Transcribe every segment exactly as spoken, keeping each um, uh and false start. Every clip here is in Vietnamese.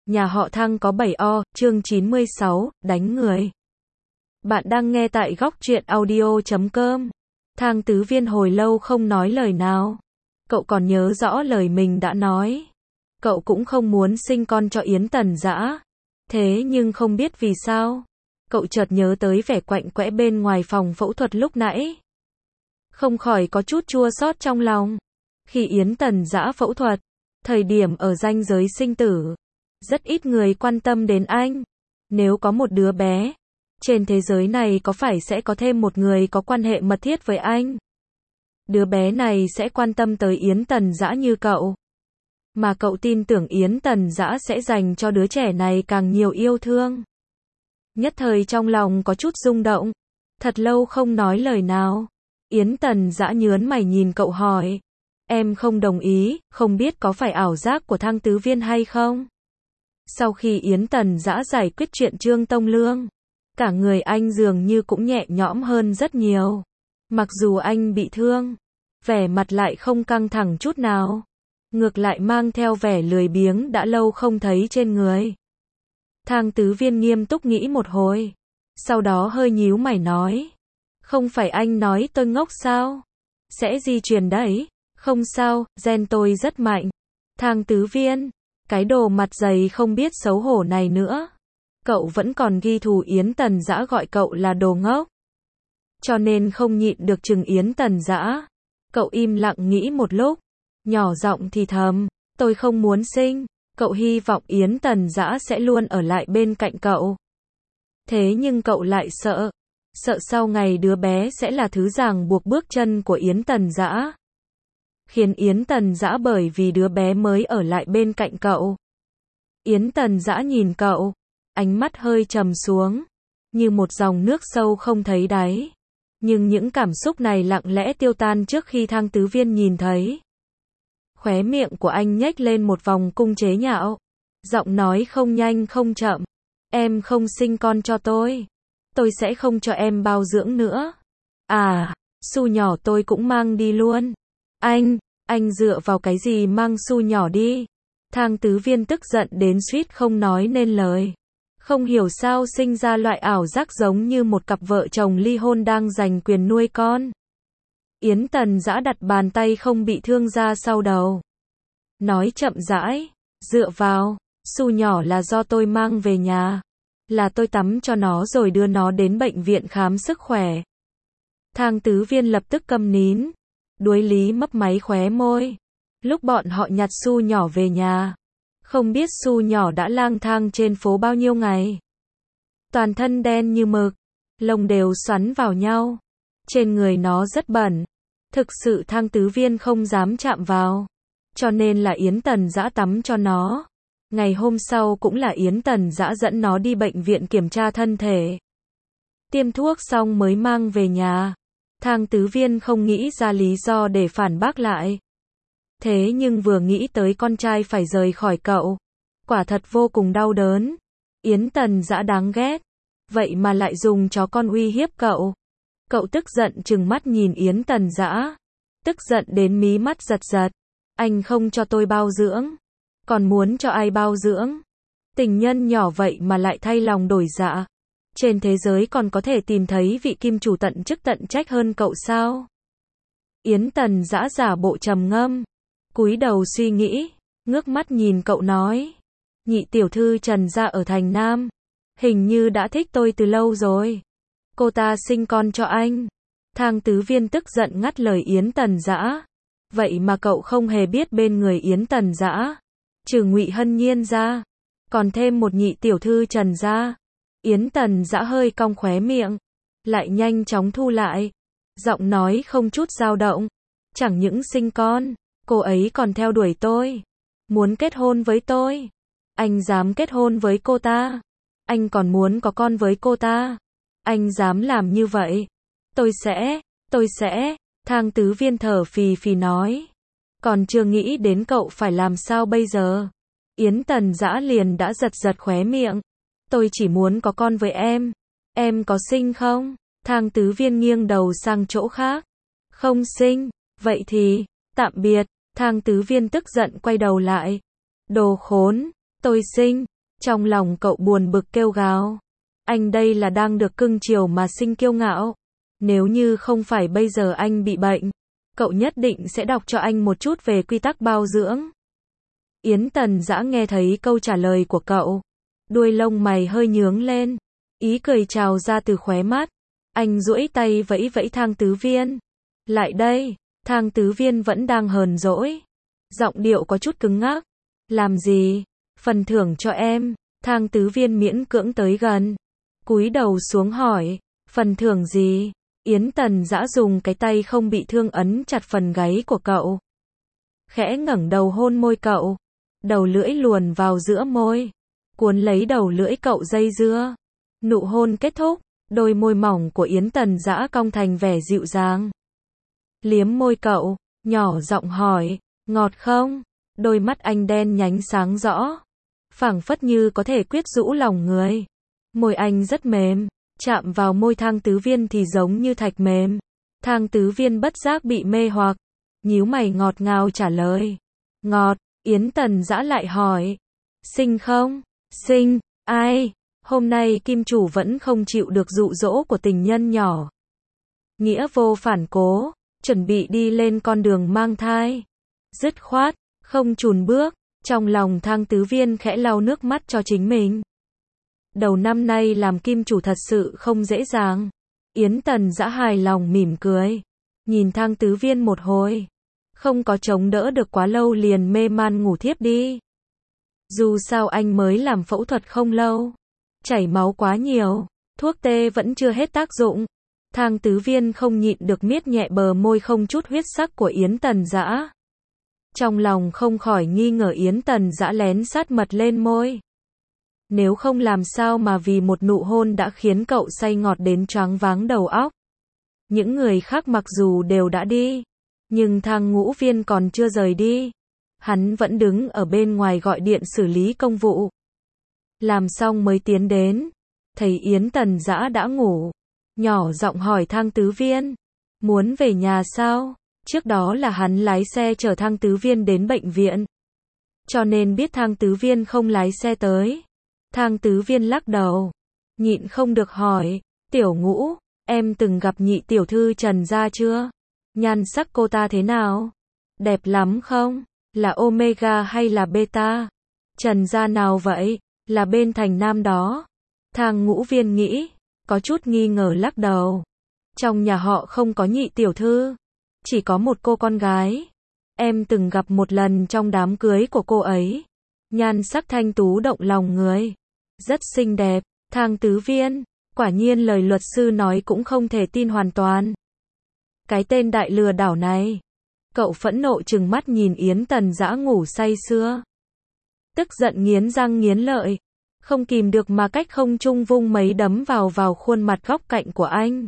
Nhà họ Thang có bảy o, chương chín mươi sáu, đánh người. Bạn đang nghe tại góc truyện audio chấm com. Thang Tứ Viên hồi lâu không nói lời nào. Cậu còn nhớ rõ lời mình đã nói. Cậu cũng không muốn sinh con cho Yến Tần Dã. Thế nhưng không biết vì sao. Cậu chợt nhớ tới vẻ quạnh quẽ bên ngoài phòng phẫu thuật lúc nãy. Không khỏi có chút chua xót trong lòng. Khi Yến Tần Dã phẫu thuật, thời điểm ở ranh giới sinh tử, rất ít người quan tâm đến anh. Nếu có một đứa bé, trên thế giới này có phải sẽ có thêm một người có quan hệ mật thiết với anh? Đứa bé này sẽ quan tâm tới Yến Tần Dã như cậu. Mà cậu tin tưởng Yến Tần Dã sẽ dành cho đứa trẻ này càng nhiều yêu thương. Nhất thời trong lòng có chút rung động. Thật lâu không nói lời nào. Yến Tần Dã nhớn mày nhìn cậu hỏi. Em không đồng ý, không biết có phải ảo giác của Thang Tứ Viên hay không? Sau khi Yến Tần Dã giải quyết chuyện Trương Tông Lương, cả người anh dường như cũng nhẹ nhõm hơn rất nhiều. Mặc dù anh bị thương, vẻ mặt lại không căng thẳng chút nào. Ngược lại mang theo vẻ lười biếng đã lâu không thấy trên người. Thang Tứ Viên nghiêm túc nghĩ một hồi. Sau đó hơi nhíu mày nói. Không phải anh nói tôi ngốc sao? Sẽ di truyền đấy. Không sao, gen tôi rất mạnh. Thang Tứ Viên, cái đồ mặt dày không biết xấu hổ này nữa. Cậu vẫn còn ghi thù Yến Tần Dã gọi cậu là đồ ngốc. Cho nên không nhịn được chừng Yến Tần Dã. Cậu im lặng nghĩ một lúc. Nhỏ giọng thì thầm, tôi không muốn sinh. Cậu hy vọng Yến Tần Dã sẽ luôn ở lại bên cạnh cậu. Thế nhưng cậu lại sợ. Sợ sau ngày đứa bé sẽ là thứ ràng buộc bước chân của Yến Tần Dã. Khiến Yến Tần Dã bởi vì đứa bé mới ở lại bên cạnh cậu. Yến Tần Dã nhìn cậu, ánh mắt hơi trầm xuống, như một dòng nước sâu không thấy đáy. Nhưng những cảm xúc này lặng lẽ tiêu tan trước khi Thang Tứ Viên nhìn thấy. Khóe miệng của anh nhếch lên một vòng cung chế nhạo, giọng nói không nhanh không chậm. Em không sinh con cho tôi, tôi sẽ không cho em bao dưỡng nữa. À, Su nhỏ tôi cũng mang đi luôn. Anh, anh dựa vào cái gì mang Su nhỏ đi? Thang Tứ Viên tức giận đến suýt không nói nên lời. Không hiểu sao sinh ra loại ảo giác giống như một cặp vợ chồng ly hôn đang giành quyền nuôi con. Yến Tần Dã đặt bàn tay không bị thương ra sau đầu. Nói chậm rãi, dựa vào, Su nhỏ là do tôi mang về nhà. Là tôi tắm cho nó rồi đưa nó đến bệnh viện khám sức khỏe. Thang Tứ Viên lập tức câm nín. Đuối lý mấp máy khóe môi. Lúc bọn họ nhặt Su nhỏ về nhà, không biết Su nhỏ đã lang thang trên phố bao nhiêu ngày. Toàn thân đen như mực, lông đều xoắn vào nhau. Trên người nó rất bẩn. Thực sự Thang Tứ Viên không dám chạm vào. Cho nên là Yến Tần Dã tắm cho nó. Ngày hôm sau cũng là Yến Tần Dã dẫn nó đi bệnh viện kiểm tra thân thể. Tiêm thuốc xong mới mang về nhà. Thang Tứ Viên không nghĩ ra lý do để phản bác lại. Thế nhưng vừa nghĩ tới con trai phải rời khỏi cậu, quả thật vô cùng đau đớn. Yến Tần Dã đáng ghét. Vậy mà lại dùng chó con uy hiếp cậu. Cậu tức giận trừng mắt nhìn Yến Tần Dã. Tức giận đến mí mắt giật giật. Anh không cho tôi bao dưỡng. Còn muốn cho ai bao dưỡng? Tình nhân nhỏ vậy mà lại thay lòng đổi dạ. Trên thế giới còn có thể tìm thấy vị kim chủ tận chức tận trách hơn cậu sao? Yến Tần Dã giả bộ trầm ngâm, cúi đầu suy nghĩ, ngước mắt nhìn cậu nói. Nhị tiểu thư Trần gia ở thành Nam, hình như đã thích tôi từ lâu rồi. Cô ta sinh con cho anh. Thang Tứ Viên tức giận ngắt lời Yến Tần Dã. Vậy mà cậu không hề biết bên người Yến Tần Dã, trừ Ngụy Hân Nhiên ra, còn thêm một nhị tiểu thư Trần gia. Yến Tần Dã hơi cong khóe miệng, lại nhanh chóng thu lại. Giọng nói không chút dao động. Chẳng những sinh con, cô ấy còn theo đuổi tôi. Muốn kết hôn với tôi. Anh dám kết hôn với cô ta. Anh còn muốn có con với cô ta. Anh dám làm như vậy. Tôi sẽ, tôi sẽ, Thang Tứ Viên thở phì phì nói. Còn chưa nghĩ đến cậu phải làm sao bây giờ. Yến Tần Dã liền đã giật giật khóe miệng. Tôi chỉ muốn có con với em. Em có sinh không? Thang Tứ Viên nghiêng đầu sang chỗ khác. Không sinh. Vậy thì, tạm biệt. Thang Tứ Viên tức giận quay đầu lại. Đồ khốn. Tôi sinh. Trong lòng cậu buồn bực kêu gào. Anh đây là đang được cưng chiều mà sinh kiêu ngạo. Nếu như không phải bây giờ anh bị bệnh, cậu nhất định sẽ đọc cho anh một chút về quy tắc bao dưỡng. Yến Tần Dã nghe thấy câu trả lời của cậu. Đuôi lông mày hơi nhướng lên. Ý cười trào ra từ khóe mắt. Anh duỗi tay vẫy vẫy Thang Tứ Viên. Lại đây. Thang Tứ Viên vẫn đang hờn dỗi. Giọng điệu có chút cứng ngắc. Làm gì? Phần thưởng cho em. Thang Tứ Viên miễn cưỡng tới gần. Cúi đầu xuống hỏi. Phần thưởng gì? Yến Tần Dã dùng cái tay không bị thương ấn chặt phần gáy của cậu. Khẽ ngẩng đầu hôn môi cậu. Đầu lưỡi luồn vào giữa môi. Cuốn lấy đầu lưỡi cậu dây dưa. Nụ hôn kết thúc. Đôi môi mỏng của Yến Tần Dã cong thành vẻ dịu dàng. Liếm môi cậu. Nhỏ giọng hỏi. Ngọt không? Đôi mắt anh đen nhánh sáng rõ. Phảng phất như có thể quyết rũ lòng người. Môi anh rất mềm. Chạm vào môi Thang Tứ Viên thì giống như thạch mềm. Thang Tứ Viên bất giác bị mê hoặc. Nhíu mày ngọt ngào trả lời. Ngọt. Yến Tần Dã lại hỏi. Xinh không? Xinh. Ai? Hôm nay kim chủ vẫn không chịu được dụ dỗ của tình nhân nhỏ. Nghĩa vô phản cố. Chuẩn bị đi lên con đường mang thai. Dứt khoát. Không chùn bước. Trong lòng Thang Tứ Viên khẽ lau nước mắt cho chính mình. Đầu năm nay làm kim chủ thật sự không dễ dàng. Yến Tần Dã hài lòng mỉm cười. Nhìn Thang Tứ Viên một hồi. Không có chống đỡ được quá lâu liền mê man ngủ thiếp đi. Dù sao anh mới làm phẫu thuật không lâu. Chảy máu quá nhiều. Thuốc tê vẫn chưa hết tác dụng. Thang Tứ Viên không nhịn được miết nhẹ bờ môi không chút huyết sắc của Yến Tần Dã. Trong lòng không khỏi nghi ngờ Yến Tần Dã lén sát mật lên môi. Nếu không làm sao mà vì một nụ hôn đã khiến cậu say ngọt đến choáng váng đầu óc. Những người khác mặc dù đều đã đi, nhưng Thang Ngũ Viên còn chưa rời đi. Hắn vẫn đứng ở bên ngoài gọi điện xử lý công vụ. Làm xong mới tiến đến. Thấy Yến Tần Dã đã ngủ. Nhỏ giọng hỏi Thang Tứ Viên. Muốn về nhà sao? Trước đó là hắn lái xe chở Thang Tứ Viên đến bệnh viện. Cho nên biết Thang Tứ Viên không lái xe tới. Thang Tứ Viên lắc đầu. Nhịn không được hỏi. Tiểu Ngũ, em từng gặp nhị tiểu thư Trần gia chưa? Nhan sắc cô ta thế nào? Đẹp lắm không? Là Omega hay là Beta? Trần gia nào vậy? Là bên thành Nam đó. Thang Ngũ Viên nghĩ. Có chút nghi ngờ lắc đầu. Trong nhà họ không có nhị tiểu thư. Chỉ có một cô con gái. Em từng gặp một lần trong đám cưới của cô ấy. Nhan sắc thanh tú động lòng người. Rất xinh đẹp. Thang Tứ Viên. Quả nhiên lời luật sư nói cũng không thể tin hoàn toàn. Cái tên đại lừa đảo này. Cậu phẫn nộ trừng mắt nhìn Yến Tần Dã ngủ say sưa. Tức giận nghiến răng nghiến lợi. Không kìm được mà cách không trung vung mấy đấm vào vào khuôn mặt góc cạnh của anh.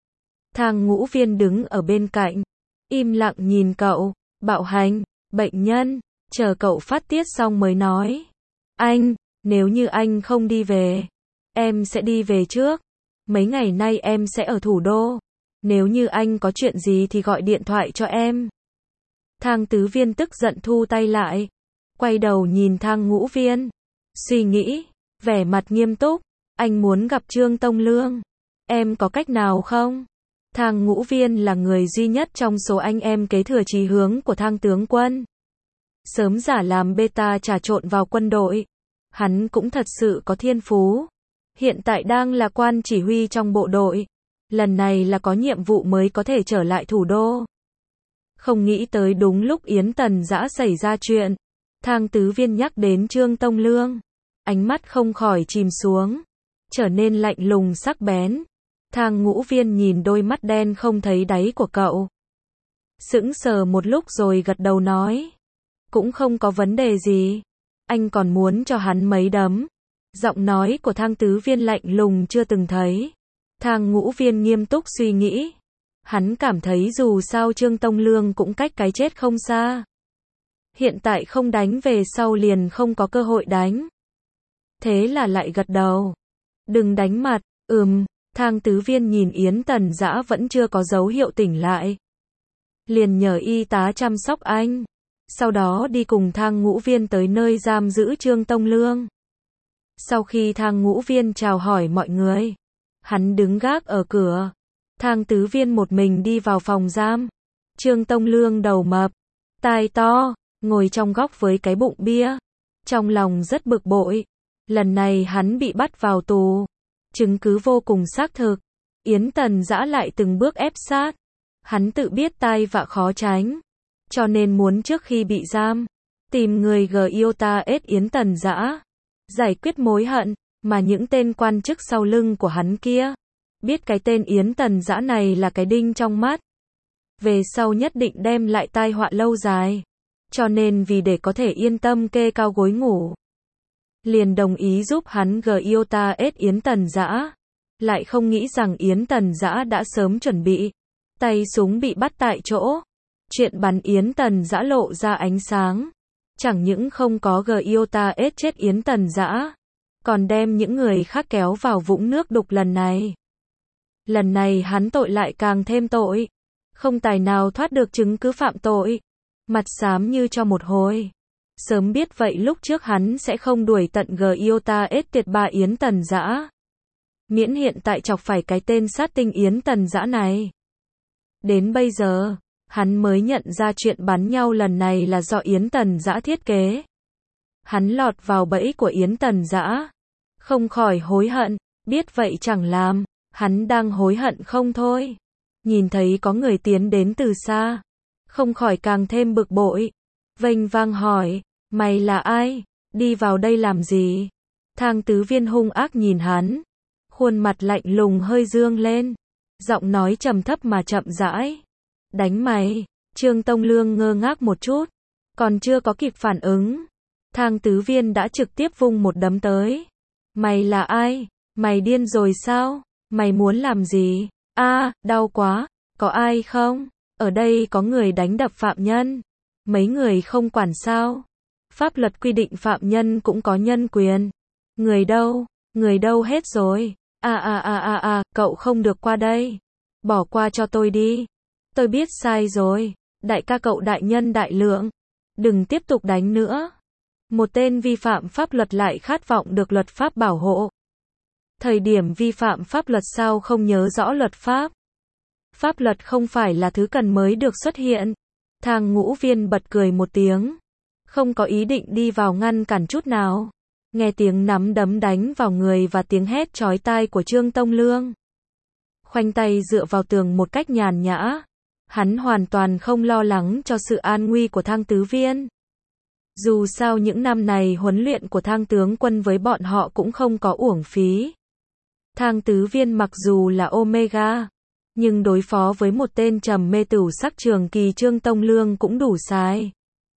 Thang Ngũ Viên đứng ở bên cạnh. Im lặng nhìn cậu. Bạo hành. Bệnh nhân. Chờ cậu phát tiết xong mới nói. Anh. Nếu như anh không đi về. Em sẽ đi về trước. Mấy ngày nay em sẽ ở thủ đô. Nếu như anh có chuyện gì thì gọi điện thoại cho em. Thang Tứ Viên tức giận thu tay lại. Quay đầu nhìn Thang Ngũ Viên. Suy nghĩ. Vẻ mặt nghiêm túc. Anh muốn gặp Trương Tông Lương. Em có cách nào không? Thang Ngũ Viên là người duy nhất trong số anh em kế thừa chí hướng của Thang tướng quân. Sớm giả làm beta trà trộn vào quân đội. Hắn cũng thật sự có thiên phú. Hiện tại đang là quan chỉ huy trong bộ đội. Lần này là có nhiệm vụ mới có thể trở lại thủ đô. Không nghĩ tới đúng lúc Yến Tần Dã xảy ra chuyện. Thang Tứ Viên nhắc đến Trương Tông Lương. Ánh mắt không khỏi chìm xuống. Trở nên lạnh lùng sắc bén. Thang Ngũ Viên nhìn đôi mắt đen không thấy đáy của cậu. Sững sờ một lúc rồi gật đầu nói. Cũng không có vấn đề gì. Anh còn muốn cho hắn mấy đấm. Giọng nói của Thang Tứ Viên lạnh lùng chưa từng thấy. Thang Ngũ Viên nghiêm túc suy nghĩ. Hắn cảm thấy dù sao Trương Tông Lương cũng cách cái chết không xa. Hiện tại không đánh về sau liền không có cơ hội đánh. Thế là lại gật đầu. Đừng đánh mặt. Ừm. Thang Tứ Viên nhìn Yến Tần Dã vẫn chưa có dấu hiệu tỉnh lại. Liền nhờ y tá chăm sóc anh. Sau đó đi cùng Thang Ngũ Viên tới nơi giam giữ Trương Tông Lương. Sau khi Thang Ngũ Viên chào hỏi mọi người, hắn đứng gác ở cửa. Thang Tứ Viên một mình đi vào phòng giam. Trương Tông Lương đầu mập, tai to, ngồi trong góc với cái bụng bia. Trong lòng rất bực bội. Lần này hắn bị bắt vào tù. Chứng cứ vô cùng xác thực. Yến Tần Dã lại từng bước ép sát. Hắn tự biết tai vạ khó tránh. Cho nên muốn trước khi bị giam, tìm người Giota ết Yến Tần Dã, giải quyết mối hận, mà những tên quan chức sau lưng của hắn kia, biết cái tên Yến Tần Dã này là cái đinh trong mắt. Về sau nhất định đem lại tai họa lâu dài. Cho nên vì để có thể yên tâm kê cao gối ngủ, liền đồng ý giúp hắn Giota ết Yến Tần Dã. Lại không nghĩ rằng Yến Tần Dã đã sớm chuẩn bị. Tay súng bị bắt tại chỗ. Chuyện bắn Yến Tần Dã lộ ra ánh sáng. Chẳng những không có Giota ết chết Yến Tần Dã, còn đem những người khác kéo vào vũng nước đục lần này. Lần này hắn tội lại càng thêm tội. Không tài nào thoát được chứng cứ phạm tội. Mặt xám như cho một hồi. Sớm biết vậy lúc trước hắn sẽ không đuổi tận Giota ết tiệt bà Yến Tần Dã. Miễn hiện tại chọc phải cái tên sát tinh Yến Tần Dã này. Đến bây giờ, hắn mới nhận ra chuyện bắn nhau lần này là do Yến Tần Dã thiết kế. Hắn lọt vào bẫy của Yến Tần Dã. Không khỏi hối hận, biết vậy chẳng làm, hắn đang hối hận không thôi. Nhìn thấy có người tiến đến từ xa, không khỏi càng thêm bực bội. Vênh vang hỏi, mày là ai? Đi vào đây làm gì? Thang Tứ Viên hung ác nhìn hắn. Khuôn mặt lạnh lùng hơi dương lên. Giọng nói trầm thấp mà chậm rãi. Đánh mày. Trương Tông Lương ngơ ngác một chút. Còn chưa có kịp phản ứng. Thang Tứ Viên đã trực tiếp vung một đấm tới. Mày là ai? Mày điên rồi sao? Mày muốn làm gì? A, đau quá. Có ai không? Ở đây có người đánh đập phạm nhân. Mấy người không quản sao? Pháp luật quy định phạm nhân cũng có nhân quyền. Người đâu? Người đâu hết rồi? A a a a a, cậu không được qua đây. Bỏ qua cho tôi đi. Tôi biết sai rồi. Đại ca cậu đại nhân đại lượng. Đừng tiếp tục đánh nữa. Một tên vi phạm pháp luật lại khát vọng được luật pháp bảo hộ. Thời điểm vi phạm pháp luật sao không nhớ rõ luật pháp? Pháp luật không phải là thứ cần mới được xuất hiện. Thang Ngũ Viên bật cười một tiếng. Không có ý định đi vào ngăn cản chút nào. Nghe tiếng nắm đấm đánh vào người và tiếng hét chói tai của Trương Tông Lương. Khoanh tay dựa vào tường một cách nhàn nhã. Hắn hoàn toàn không lo lắng cho sự an nguy của Thang Tứ Viên. Dù sao những năm này huấn luyện của Thang tướng quân với bọn họ cũng không có uổng phí. Thang Tứ Viên mặc dù là Omega, nhưng đối phó với một tên trầm mê tửu sắc trường kỳ Trương Tông Lương cũng đủ sai.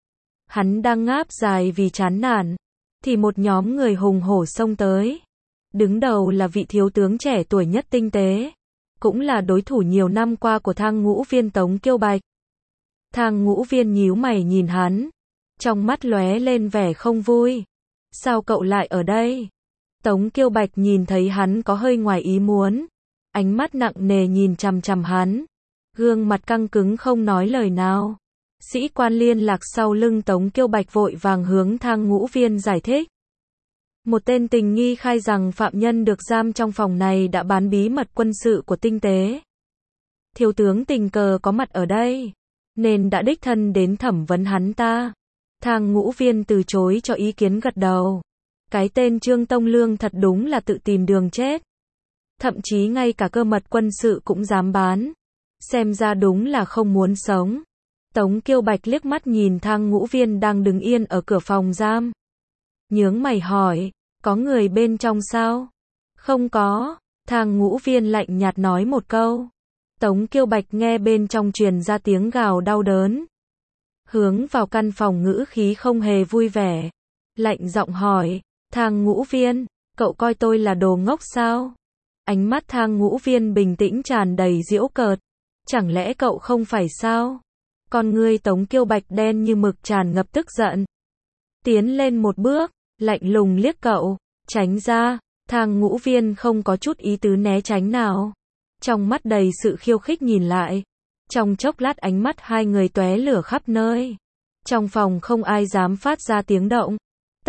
Hắn đang ngáp dài vì chán nản, thì một nhóm người hùng hổ xông tới. Đứng đầu là vị thiếu tướng trẻ tuổi nhất tinh tế, cũng là đối thủ nhiều năm qua của Thang Ngũ Viên Tống Kiêu Bạch. Thang Ngũ Viên nhíu mày nhìn hắn, trong mắt lóe lên vẻ không vui. Sao cậu lại ở đây? Tống Kiêu Bạch nhìn thấy hắn có hơi ngoài ý muốn, ánh mắt nặng nề nhìn chằm chằm hắn, gương mặt căng cứng không nói lời nào. Sĩ quan liên lạc sau lưng Tống Kiêu Bạch vội vàng hướng Thang Ngũ Viên giải thích. Một tên tình nghi khai rằng phạm nhân được giam trong phòng này đã bán bí mật quân sự của tinh tế. Thiếu tướng tình cờ có mặt ở đây, nên đã đích thân đến thẩm vấn hắn ta. Thang Ngũ Viên từ chối cho ý kiến gật đầu. Cái tên Trương Tông Lương thật đúng là tự tìm đường chết. Thậm chí ngay cả cơ mật quân sự cũng dám bán. Xem ra đúng là không muốn sống. Tống Kiêu Bạch liếc mắt nhìn Thang Ngũ Viên đang đứng yên ở cửa phòng giam. Nhướng mày hỏi, có người bên trong sao? Không có. Thang Ngũ Viên lạnh nhạt nói một câu. Tống Kiêu Bạch nghe bên trong truyền ra tiếng gào đau đớn. Hướng vào căn phòng ngữ khí không hề vui vẻ. Lạnh giọng hỏi, Thang Ngũ Viên, cậu coi tôi là đồ ngốc sao? Ánh mắt Thang Ngũ Viên bình tĩnh tràn đầy giễu cợt. Chẳng lẽ cậu không phải sao? Con ngươi Tống Kiêu Bạch đen như mực tràn ngập tức giận. Tiến lên một bước, lạnh lùng liếc cậu, tránh ra. Thang Ngũ Viên không có chút ý tứ né tránh nào. Trong mắt đầy sự khiêu khích nhìn lại. Trong chốc lát ánh mắt hai người tóe lửa khắp nơi. Trong phòng không ai dám phát ra tiếng động.